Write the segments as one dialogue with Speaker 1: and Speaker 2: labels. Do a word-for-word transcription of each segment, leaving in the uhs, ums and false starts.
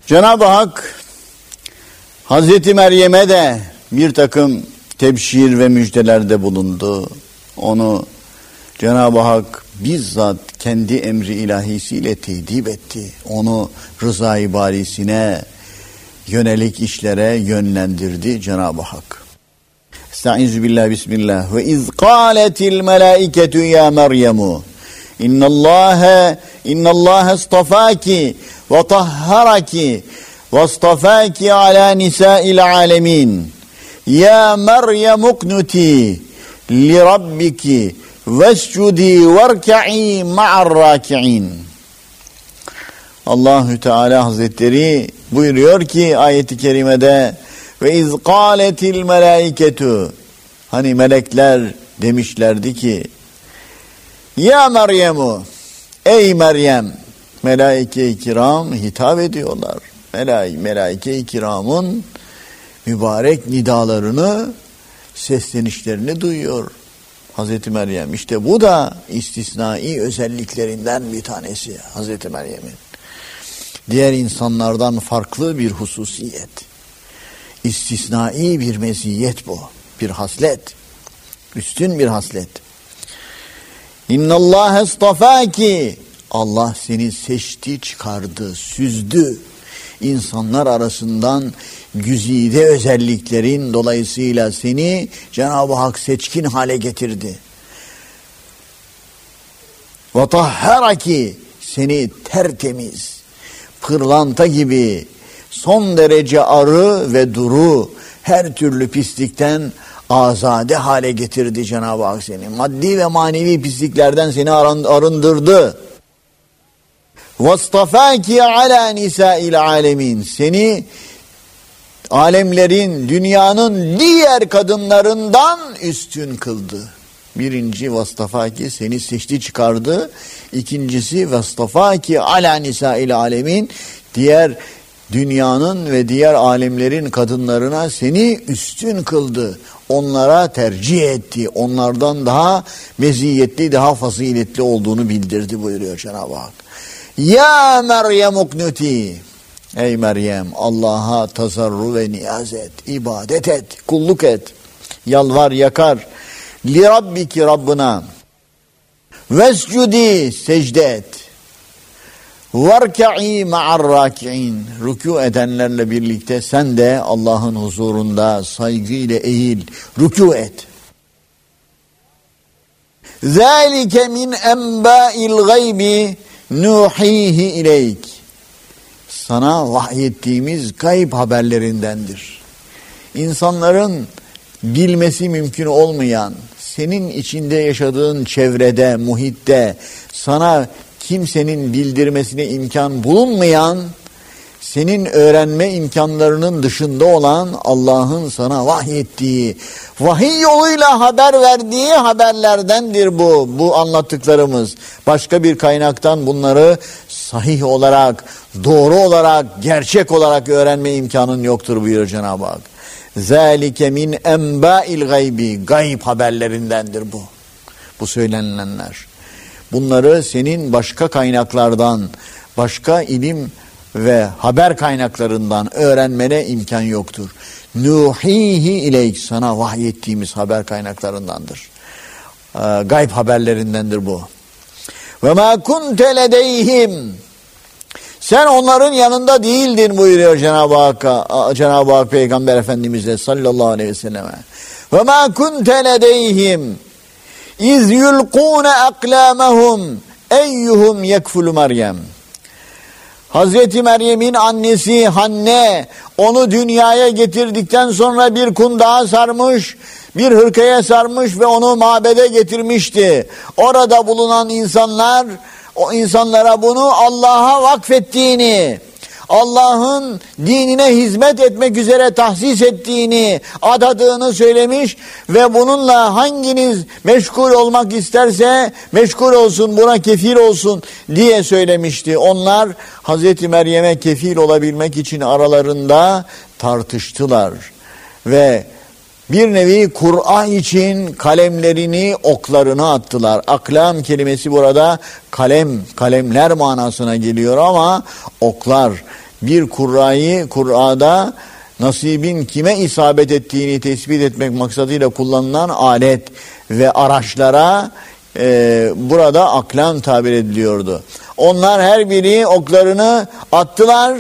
Speaker 1: Cenab-ı Hak Hazreti Meryem'e de bir takım tebşir ve müjdelerde bulundu. Onu Cenab-ı Hak bizzat kendi emri ilahisiyle tedip etti. Onu rızayı barisine yönelik işlere yönlendirdi Cenab-ı Hak. Estaizu billah, bismillah. Ve iz kâletil melâiketu ya Meryemu innallâhe innallâhe istafâki ve tahharaki ve istafâki alâ nisâil âlemîn. Ya Meryem uknuti li rabbiki vescudi verka'i ma'ar raki'in. Allahü Teala Hazretleri buyuruyor ki ayet-i kerimede ve iz kâletil melâiketu, hani melekler demişlerdi ki ya Meryem'u, ey Meryem, melaike-i kiram hitap ediyorlar. Melaike, melaike-i kiramın mübarek nidalarını, seslenişlerini duyuyor Hazreti Meryem. İşte bu da istisnai özelliklerinden bir tanesi Hazreti Meryem'in. Diğer insanlardan farklı bir hususiyet. İstisnai bir meziyet bu. Bir haslet. Üstün bir haslet. İnnallâhe istafâki. Allah seni seçti, çıkardı, süzdü. İnsanlar arasından güzide özelliklerin dolayısıyla seni Cenab-ı Hak seçkin hale getirdi. Ve tahharaki, seni tertemiz, pırlanta gibi son derece arı ve duru, her türlü pislikten azade hale getirdi Cenab-ı Hak seni. Maddi ve manevi pisliklerden seni arındırdı. وَاسْتَفَاكِ عَلَى نِسَاءِ الْعَالَمِينَ. Seni alemlerin, dünyanın diğer kadınlarından üstün kıldı. Birinci vastafaki, seni seçti, çıkardı. İkincisi vastafaki ala nisa'il alemin, diğer dünyanın ve diğer alemlerin kadınlarına seni üstün kıldı. Onlara tercih etti. Onlardan daha meziyetli, daha faziletli olduğunu bildirdi buyuruyor Cenab-ı Hak. Ya Meryem uknuti. Ey Meryem, Allah'a tazarru ve niyaz et, ibadet et, kulluk et, yalvar yakar. Li rabbiki, Rabbına. Vescudi, secde et. Verka'i ma'ar raki'in. Rükû edenlerle birlikte sen de Allah'ın huzurunda saygıyla eğil, rükû et. Zâlike min enbâil gaybi nuhihi ileyk. Sana vahyettiğimiz gayb haberlerindendir. İnsanların bilmesi mümkün olmayan, senin içinde yaşadığın çevrede, muhitte sana kimsenin bildirmesine imkan bulunmayan, senin öğrenme imkanlarının dışında olan Allah'ın sana vahyettiği, vahiy yoluyla haber verdiği haberlerdendir bu, bu anlattıklarımız. Başka bir kaynaktan bunları sahih olarak, doğru olarak, gerçek olarak öğrenme imkanın yoktur buyuruyor Cenab-ı Hak. Zâlike min enbâil gaybi. Gayb haberlerindendir bu. Bu söylenilenler. Bunları senin başka kaynaklardan, başka ilim ve haber kaynaklarından öğrenmene imkan yoktur. Nuhihi ileyk, sana vahyettiğimiz haber kaynaklarındandır. Ee, gayb haberlerindendir bu. Ve ma kunte ledeyhim. Sen onların yanında değildin buyuruyor Cenab-ı Hak, Cenab-ı Hak Peygamber Efendimiz'e sallallahu aleyhi ve selleme. Ve ma kunte ledeyhim iz yulqûne aklâmehum eyyuhum yekfulu Meryem. Hazreti Meryem'in annesi Hanne onu dünyaya getirdikten sonra bir kundağa sarmış, bir hırkaya sarmış ve onu mabede getirmişti. Orada bulunan insanlar, o insanlara bunu Allah'a vakfettiğini, Allah'ın dinine hizmet etmek üzere tahsis ettiğini, adadığını söylemiş ve bununla hanginiz meşgul olmak isterse meşgul olsun, buna kefil olsun diye söylemişti. Onlar Hazreti Meryem'e kefil olabilmek için aralarında tartıştılar ve bir nevi Kur'an için kalemlerini, oklarını attılar. Aklam kelimesi burada kalem, kalemler manasına geliyor ama oklar, bir kurrayı Kur'a'da nasibin kime isabet ettiğini tespit etmek maksadıyla kullanılan alet ve araçlara e, burada aklam tabir ediliyordu. Onlar her biri oklarını attılar.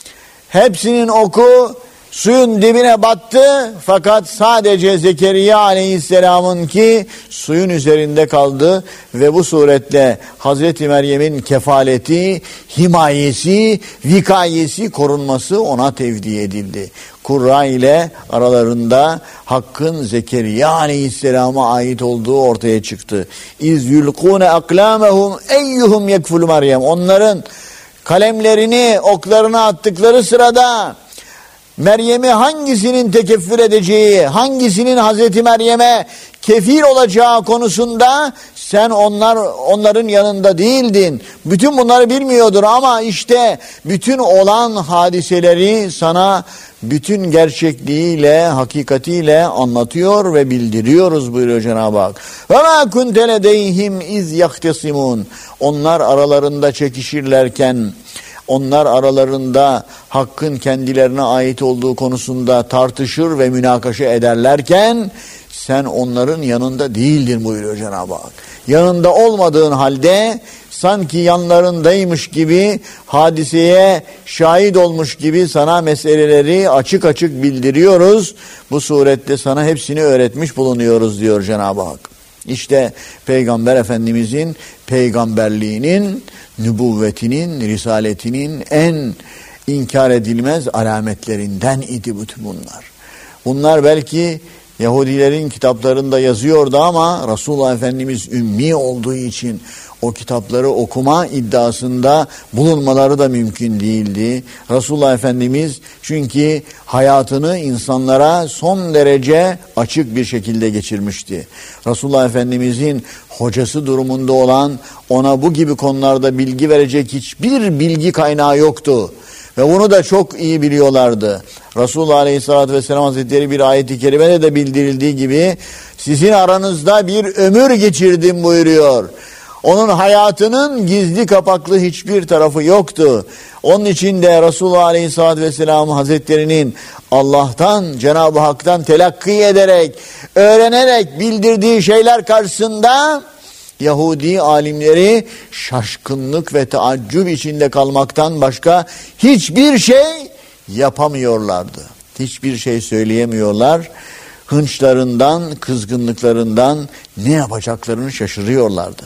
Speaker 1: Hepsinin oku suyun dibine battı, fakat sadece Zekeriya aleyhisselamın ki suyun üzerinde kaldı ve bu suretle Hazreti Meryem'in kefaleti, himayesi, vikayesi, korunması ona tevdi edildi. Kurra ile aralarında hakkın Zekeriya aleyhisselama ait olduğu ortaya çıktı. İz yulkûne aklâmehum eyyuhum yekfulu Meryem. Onların kalemlerini, oklarını attıkları sırada Meryem'i hangisinin tekeffül edeceği, hangisinin Hazreti Meryem'e kefil olacağı konusunda sen onlar onların yanında değildin. Bütün bunları bilmiyordun ama işte bütün olan hadiseleri sana bütün gerçekliğiyle, hakikatiyle anlatıyor ve bildiriyoruz buyuruyor Cenab-ı Hak. Ve ma kunte ledeyhim iz yahtesimun. Onlar aralarında çekişirlerken, onlar aralarında hakkın kendilerine ait olduğu konusunda tartışır ve münakaşa ederlerken sen onların yanında değildin buyuruyor Cenab-ı Hak. Yanında olmadığın halde sanki yanlarındaymış gibi, hadiseye şahit olmuş gibi sana meseleleri açık açık bildiriyoruz. Bu surette sana hepsini öğretmiş bulunuyoruz diyor Cenab-ı Hak. İşte Peygamber Efendimizin peygamberliğinin, nübüvvetinin, risaletinin en inkar edilmez alametlerinden idi bütün bunlar. Bunlar belki Yahudilerin kitaplarında yazıyordu ama Resulullah Efendimiz ümmi olduğu için o kitapları okuma iddiasında bulunmaları da mümkün değildi. Resulullah Efendimiz çünkü hayatını insanlara son derece açık bir şekilde geçirmişti. Resulullah Efendimizin hocası durumunda olan, ona bu gibi konularda bilgi verecek hiçbir bilgi kaynağı yoktu. Ve bunu da çok iyi biliyorlardı. Resulullah Aleyhisselatü Vesselam Hazretleri bir ayet-i kerimede de bildirildiği gibi sizin aranızda bir ömür geçirdim buyuruyor. Onun hayatının gizli kapaklı hiçbir tarafı yoktu. Onun için de Resulullah Aleyhisselatü Vesselam Hazretleri'nin Allah'tan, Cenab-ı Hak'tan telakki ederek, öğrenerek bildirdiği şeyler karşısında Yahudi alimleri şaşkınlık ve taaccüp içinde kalmaktan başka hiçbir şey yapamıyorlardı. Hiçbir şey söyleyemiyorlar. Hınçlarından, kızgınlıklarından ne yapacaklarını şaşırıyorlardı.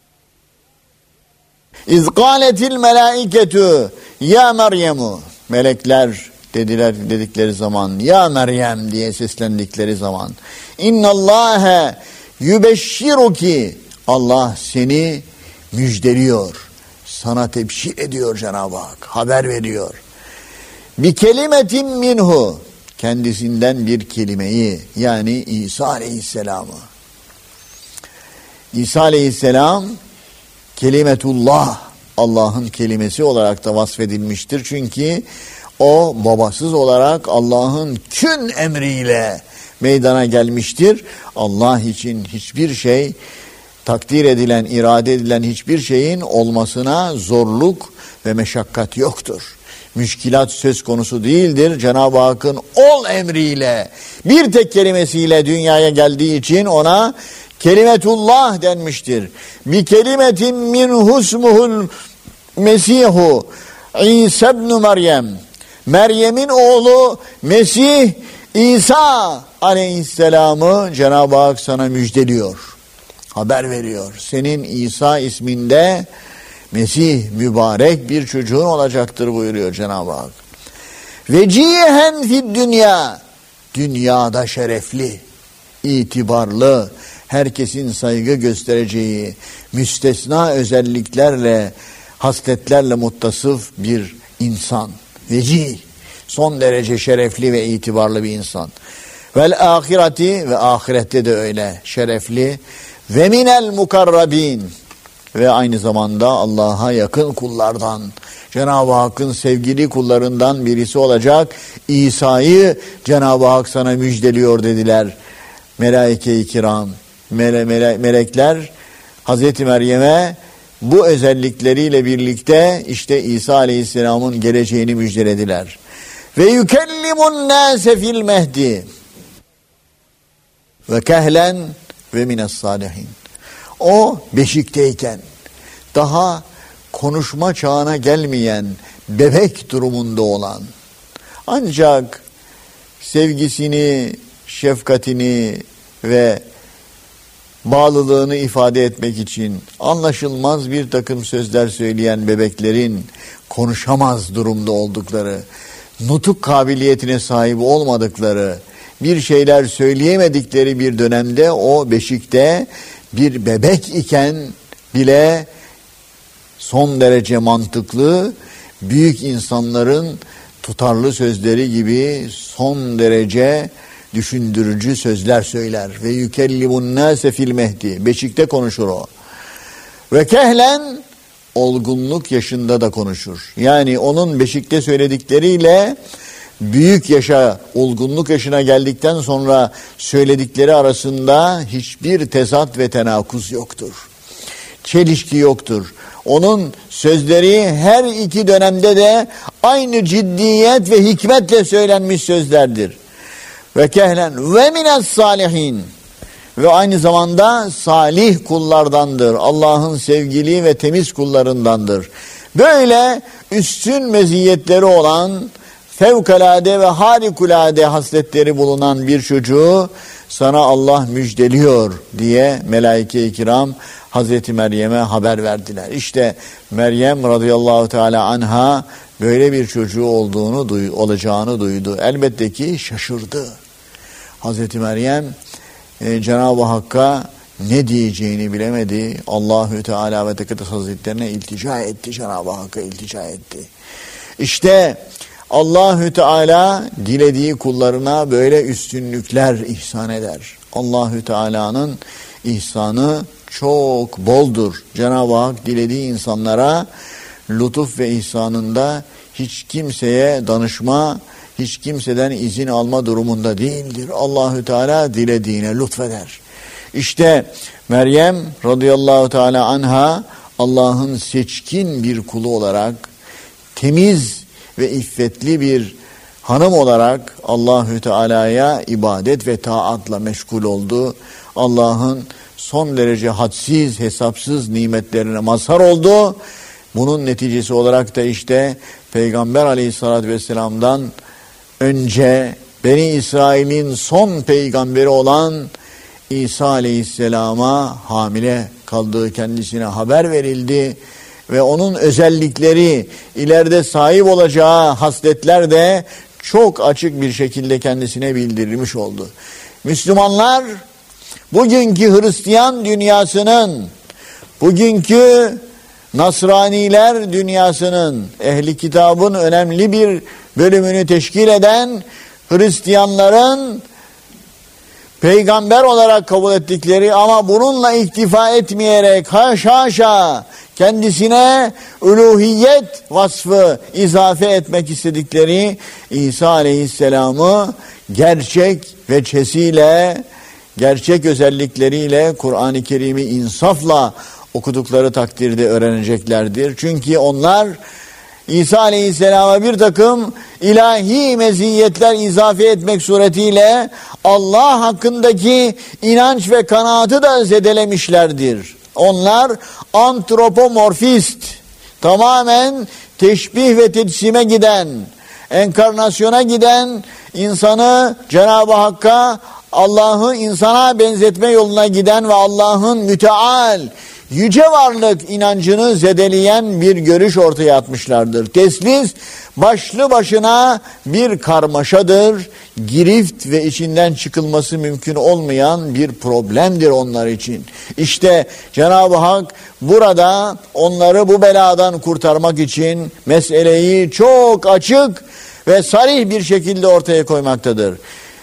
Speaker 1: İz kâletil melâiketu ya Meryem'u. Melekler dediler dedikleri zaman, ya Meryem diye seslendikleri zaman, innallâhe yübeşşiruki, Allah seni müjdeliyor, sana tebşir ediyor Cenab-ı Hak, haber veriyor. Bir kelimetin minhu, kendisinden bir kelimeyi, yani İsa Aleyhisselam'ı. İsa Aleyhisselam kelimetullah, Allah'ın kelimesi olarak da vasfedilmiştir. Çünkü o babasız olarak Allah'ın kün emriyle meydana gelmiştir. Allah için hiçbir şey, takdir edilen, irade edilen hiçbir şeyin olmasına zorluk ve meşakkat yoktur. Müşkilat söz konusu değildir. Cenab-ı Hakk'ın ol emriyle, bir tek kelimesiyle dünyaya geldiği için ona kelimetullah denmiştir. Bi kelimetin minhu ismuhul Mesihu İsa ibn Meryem. Meryem'in oğlu Mesih İsa Aleyhisselam'ı Cenab-ı Hak sana müjdeliyor. Haber veriyor. Senin İsa isminde Mesih mübarek bir çocuğun olacaktır buyuruyor Cenab-ı Hak. Vecihen fid dünya. Dünyada şerefli, itibarlı, herkesin saygı göstereceği, müstesna özelliklerle, hasletlerle muttasıf bir insan. Vecih, son derece şerefli ve itibarlı bir insan. Vel ahireti, ve ahirette de öyle şerefli. Ve minel mukarrabin, ve aynı zamanda Allah'a yakın kullardan, Cenab-ı Hakk'ın sevgili kullarından birisi olacak İsa'yı Cenab-ı Hak sana müjdeliyor dediler melaike-i kiram. Mele, mele, melekler Hazreti Meryem'e bu özellikleriyle birlikte işte İsa Aleyhisselam'ın geleceğini müjdelediler. Ve yükellimun nâse fil mehdi ve kehlen ve mines salihin. O beşikteyken, daha konuşma çağına gelmeyen, bebek durumunda olan, ancak sevgisini, şefkatini ve bağlılığını ifade etmek için anlaşılmaz bir takım sözler söyleyen bebeklerin konuşamaz durumda oldukları, nutuk kabiliyetine sahip olmadıkları, bir şeyler söyleyemedikleri bir dönemde o beşikte bir bebek iken bile son derece mantıklı, büyük insanların tutarlı sözleri gibi son derece düşündürücü sözler söyler. Ve yükellimun nâse fil mehdi. Beşikte konuşur o. Ve kehlen, olgunluk yaşında da konuşur. Yani onun beşikte söyledikleriyle büyük yaşa, olgunluk yaşına geldikten sonra söyledikleri arasında hiçbir tezat ve tenakuz yoktur. Çelişki yoktur. Onun sözleri her iki dönemde de aynı ciddiyet ve hikmetle söylenmiş sözlerdir. Ve kehlen ve mines salihin, ve aynı zamanda salih kullardandır. Allah'ın sevgili ve temiz kullarındandır. Böyle üstün meziyetleri olan, fevkalade ve harikulade hasletleri bulunan bir çocuğu sana Allah müjdeliyor diye melaike-i kiram Hazreti Meryem'e haber verdiler. İşte Meryem radıyallahu teala anha böyle bir çocuğu olduğunu duy, olacağını duydu. Elbette ki şaşırdı. Hazreti Meryem e, Cenab-ı Hakk'a ne diyeceğini bilemedi. Allahü Teala ve Tekaddes Hazretlerine iltica etti. Cenab-ı Hakk'a iltica etti. İşte Allahü Teala dilediği kullarına böyle üstünlükler ihsan eder. Allahü Teala'nın ihsanı çok boldur. Cenab-ı Hak dilediği insanlara lütuf ve ihsanında hiç kimseye danışma, hiç kimseden izin alma durumunda değildir. Allahü Teala dilediğine lütfeder. İşte Meryem radıyallahu teala anha Allah'ın seçkin bir kulu olarak, temiz ve iffetli bir hanım olarak Allahü Teala'ya ibadet ve taatla meşgul oldu. Allah'ın son derece hadsiz, hesapsız nimetlerine mazhar oldu. Bunun neticesi olarak da işte Peygamber Aleyhisselatü Vesselam'dan önce Beni İsrail'in son peygamberi olan İsa Aleyhisselam'a hamile kaldığı kendisine haber verildi. Ve onun özellikleri, ileride sahip olacağı hasletler de çok açık bir şekilde kendisine bildirilmiş oldu. Müslümanlar, bugünkü Hristiyan dünyasının, bugünkü Nasraniler dünyasının, ehli kitabın önemli bir bölümünü teşkil eden Hristiyanların peygamber olarak kabul ettikleri ama bununla iktifa etmeyerek haşa haşa kendisine uluhiyet vasfı izafe etmek istedikleri İsa Aleyhisselam'ı gerçek veçesiyle, gerçek özellikleriyle Kur'an-ı Kerim'i insafla okudukları takdirde öğreneceklerdir. Çünkü onlar İsa Aleyhisselam'a bir takım ilahi meziyetler izafe etmek suretiyle Allah hakkındaki inanç ve kanaatı da zedelemişlerdir. Onlar antropomorfist, tamamen teşbih ve tecssime giden, enkarnasyona giden, insanı Cenab-ı Hakk'a, Allah'ı insana benzetme yoluna giden ve Allah'ın müteal, yüce varlık inancını zedeleyen bir görüş ortaya atmışlardır. Teslis başlı başına bir karmaşadır, girift ve içinden çıkılması mümkün olmayan bir problemdir onlar için. İşte Cenab-ı Hak burada onları bu beladan kurtarmak için meseleyi çok açık ve sarih bir şekilde ortaya koymaktadır.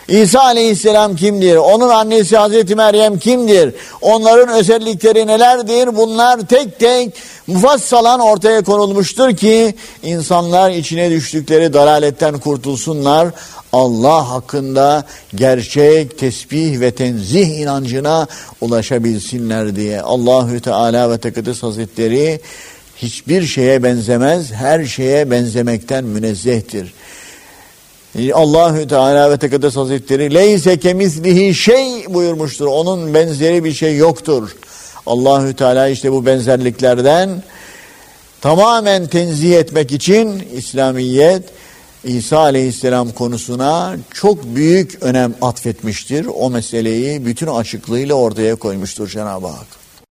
Speaker 1: İsa aleyhisselam kimdir? Onun annesi Hazreti Meryem kimdir? Onların özellikleri nelerdir? Bunlar tek tek mufassalan ortaya konulmuştur ki insanlar içine düştükleri dalaletten kurtulsunlar. Allah hakkında gerçek tesbih ve tenzih inancına ulaşabilsinler diye. Allahü Teala ve Tekaddes Hazretleri hiçbir şeye benzemez, her şeye benzemekten münezzehtir. Allahü Teala ve Tekaddes Hazretleri leyse kemislihi şey buyurmuştur. Onun benzeri bir şey yoktur. Allahü Teala işte bu benzerliklerden tamamen tenzih etmek için İslamiyet İsa Aleyhisselam konusuna çok büyük önem atfetmiştir. O meseleyi bütün açıklığıyla ortaya koymuştur Cenab-ı Hak.